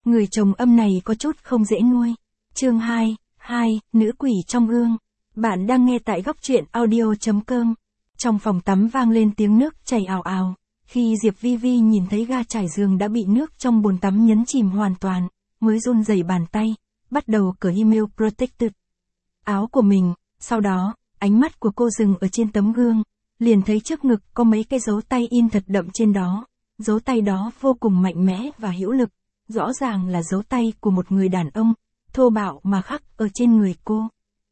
Người chồng âm này có chút không dễ nuôi. Chương 2, Nữ quỷ trong gương. Bạn đang nghe tại góc truyện audio.com. Trong phòng tắm vang lên tiếng nước chảy ào ào. Khi Diệp Vi Vi nhìn thấy ga trải giường đã bị nước trong bồn tắm nhấn chìm hoàn toàn, mới run rẩy bàn tay, bắt đầu cởi email protected áo của mình. Sau đó, ánh mắt của cô dừng ở trên tấm gương, liền thấy trước ngực có mấy cái dấu tay in thật đậm trên đó. Dấu tay đó vô cùng mạnh mẽ và hữu lực, rõ ràng là dấu tay của một người đàn ông, thô bạo mà khắc ở trên người cô.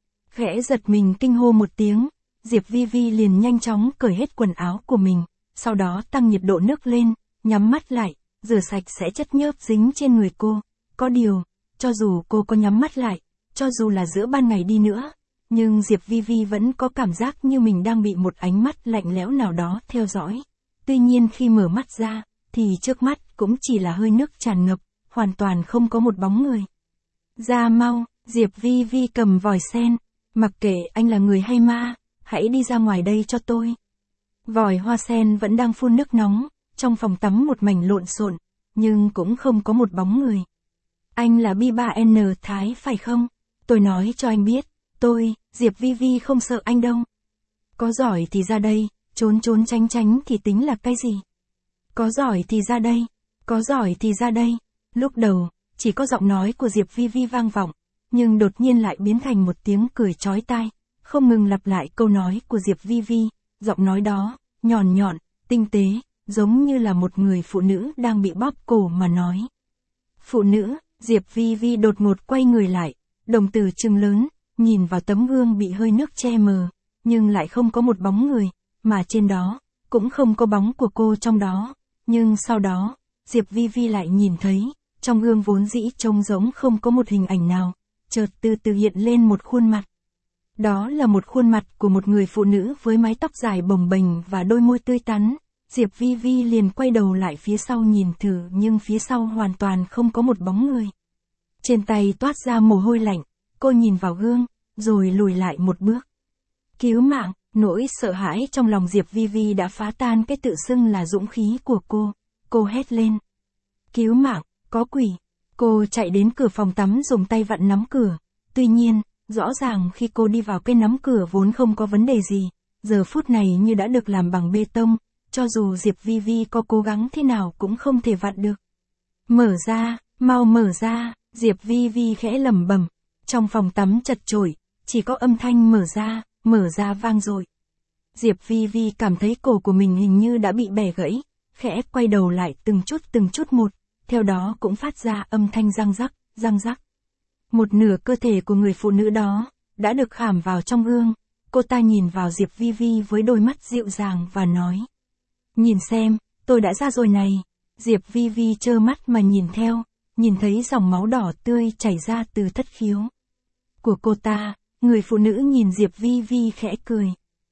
Khẽ giật mình kinh hô một tiếng, Diệp Vi Vi liền nhanh chóng cởi hết quần áo của mình, sau đó tăng nhiệt độ nước lên, nhắm mắt lại, rửa sạch sẽ chất nhớp dính trên người cô. Có điều, cho dù cô có nhắm mắt lại, cho dù là giữa ban ngày đi nữa, nhưng Diệp Vi Vi vẫn có cảm giác như mình đang bị một ánh mắt lạnh lẽo nào đó theo dõi. Tuy nhiên khi mở mắt ra, thì trước mắt cũng chỉ là hơi nước tràn ngập, hoàn toàn không có một bóng người. Ra mau, Diệp Vi Vi cầm vòi sen, mặc kệ anh là người hay ma, hãy đi ra ngoài đây cho tôi. Vòi hoa sen vẫn đang phun nước nóng, trong phòng tắm một mảnh lộn xộn, nhưng cũng không có một bóng người. Anh là B3N Thái phải không? Tôi nói cho anh biết, Diệp Vi Vi không sợ anh đâu. Có giỏi thì ra đây, trốn trốn tránh tránh thì tính là cái gì? Có giỏi thì ra đây, có giỏi thì ra đây. Lúc đầu, chỉ có giọng nói của Diệp Vi Vi vang vọng, nhưng đột nhiên lại biến thành một tiếng cười chói tai, không ngừng lặp lại câu nói của Diệp Vi Vi, giọng nói đó, nhọn nhọn, tinh tế, giống như là một người phụ nữ đang bị bóp cổ mà nói. Phụ nữ, Diệp Vi Vi đột ngột quay người lại, đồng tử trừng lớn, nhìn vào tấm gương bị hơi nước che mờ, nhưng lại không có một bóng người, mà trên đó, cũng không có bóng của cô trong đó. Nhưng sau đó, Diệp Vi Vi lại nhìn thấy, trong gương vốn dĩ trông giống không có một hình ảnh nào, chợt từ từ hiện lên một khuôn mặt. Đó là một khuôn mặt của một người phụ nữ với mái tóc dài bồng bềnh và đôi môi tươi tắn. Diệp Vi Vi liền quay đầu lại phía sau nhìn thử, nhưng phía sau hoàn toàn không có một bóng người. Trên tay toát ra mồ hôi lạnh, cô nhìn vào gương, rồi lùi lại một bước. Cứu mạng, nỗi sợ hãi trong lòng Diệp Vi Vi đã phá tan cái tự xưng là dũng khí của cô. Cô hét lên. Cứu mạng, có quỷ. Cô chạy đến cửa phòng tắm dùng tay vặn nắm cửa. Tuy nhiên, rõ ràng khi cô đi vào cái nắm cửa vốn không có vấn đề gì, giờ phút này như đã được làm bằng bê tông, cho dù Diệp Vi Vi có cố gắng thế nào cũng không thể vặn được. Mở ra, mau mở ra, Diệp Vi Vi khẽ lẩm bẩm. Trong phòng tắm chật chội, chỉ có âm thanh mở ra vang dội. Diệp Vi Vi cảm thấy cổ của mình hình như đã bị bẻ gãy, khẽ quay đầu lại từng chút một, theo đó cũng phát ra âm thanh răng rắc. Một nửa cơ thể của người phụ nữ đó đã được khảm vào trong gương. Cô ta nhìn vào Diệp Vi Vi với đôi mắt dịu dàng và nói: Nhìn xem, tôi đã ra rồi này. Diệp Vi Vi trơ mắt mà nhìn theo, nhìn thấy dòng máu đỏ tươi chảy ra từ thất khiếu của cô ta. Người phụ nữ nhìn Diệp Vi Vi khẽ cười.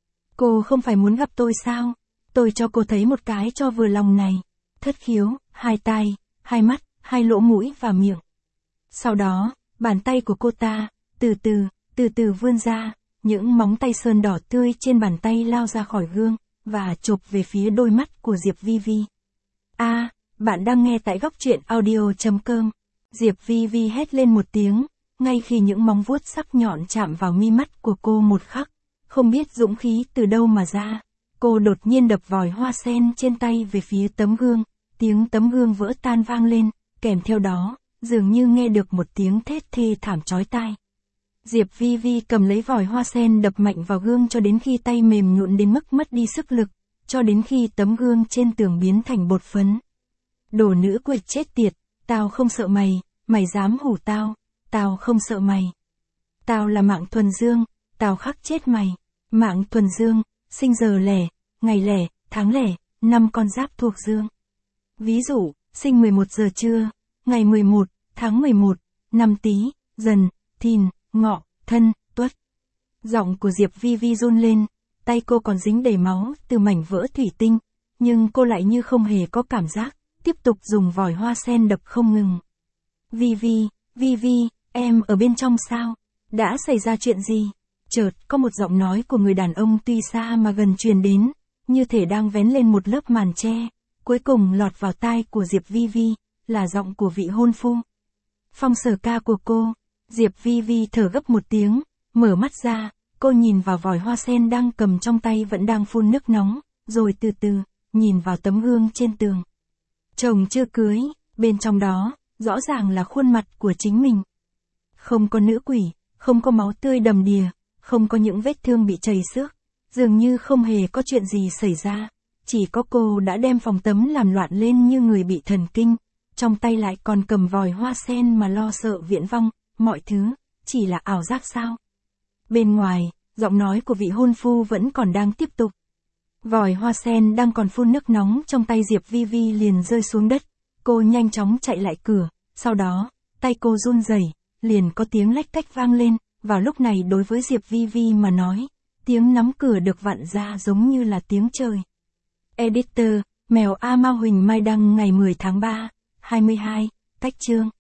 Cô không phải muốn gặp tôi sao? Tôi cho cô thấy một cái cho vừa lòng này. Thất khiếu, hai tai, hai mắt, hai lỗ mũi và miệng. Sau đó, bàn tay của cô ta, từ từ vươn ra, những móng tay sơn đỏ tươi trên bàn tay lao ra khỏi gương, và chộp về phía đôi mắt của Diệp Vi Vi. Bạn đang nghe tại góc truyện audio.com. Diệp Vi Vi hét lên một tiếng, ngay khi những móng vuốt sắc nhọn chạm vào mi mắt của cô một khắc, không biết dũng khí từ đâu mà ra, cô đột nhiên đập vòi hoa sen trên tay về phía tấm gương, tiếng tấm gương vỡ tan vang lên, kèm theo đó, dường như nghe được một tiếng thét thê thảm chói tai. Diệp Vi Vi cầm lấy vòi hoa sen đập mạnh vào gương cho đến khi tay mềm nhũn đến mức mất đi sức lực, cho đến khi tấm gương trên tường biến thành bột phấn. Đồ nữ quỷ chết tiệt, tao không sợ mày, mày dám hù tao, tao không sợ mày. Tao là Mạng Thuần Dương, tao khắc chết mày. Mạng Thuần Dương, sinh giờ lẻ, ngày lẻ, tháng lẻ, năm con giáp thuộc dương. Ví dụ, sinh 11 giờ trưa, ngày 11, tháng 11, năm Tý, Dần, Thìn, Ngọ, Thân, Tuất. Giọng của Diệp Vi Vi run lên, tay cô còn dính đầy máu từ mảnh vỡ thủy tinh, nhưng cô lại như không hề có cảm giác, tiếp tục dùng vòi hoa sen đập không ngừng. Vi Vi, em ở bên trong sao? Đã xảy ra chuyện gì? Chợt, có một giọng nói của người đàn ông tuy xa mà gần truyền đến, như thể đang vén lên một lớp màn che, cuối cùng lọt vào tai của Diệp Vi Vi, là giọng của vị hôn phu, Phong Sở ca của cô. Diệp Vi Vi thở gấp một tiếng, mở mắt ra, cô nhìn vào vòi hoa sen đang cầm trong tay vẫn đang phun nước nóng, rồi từ từ, nhìn vào tấm gương trên tường. Chồng chưa cưới, bên trong đó, rõ ràng là khuôn mặt của chính mình. Không có nữ quỷ, không có máu tươi đầm đìa, không có những vết thương bị chảy xước, dường như không hề có chuyện gì xảy ra. Chỉ có cô đã đem phòng tắm làm loạn lên như người bị thần kinh, trong tay lại còn cầm vòi hoa sen mà lo sợ viễn vong, mọi thứ, chỉ là ảo giác sao? Bên ngoài, giọng nói của vị hôn phu vẫn còn đang tiếp tục. Vòi hoa sen đang còn phun nước nóng trong tay Diệp Vi Vi liền rơi xuống đất, cô nhanh chóng chạy lại cửa, sau đó, tay cô run rẩy, liền có tiếng lách cách vang lên, vào lúc này đối với Diệp Vi Vi mà nói, tiếng nắm cửa được vặn ra giống như là tiếng trời. Editor, Mèo A Mao Huỳnh Mai đăng ngày 10 tháng 3, 22, cách chương.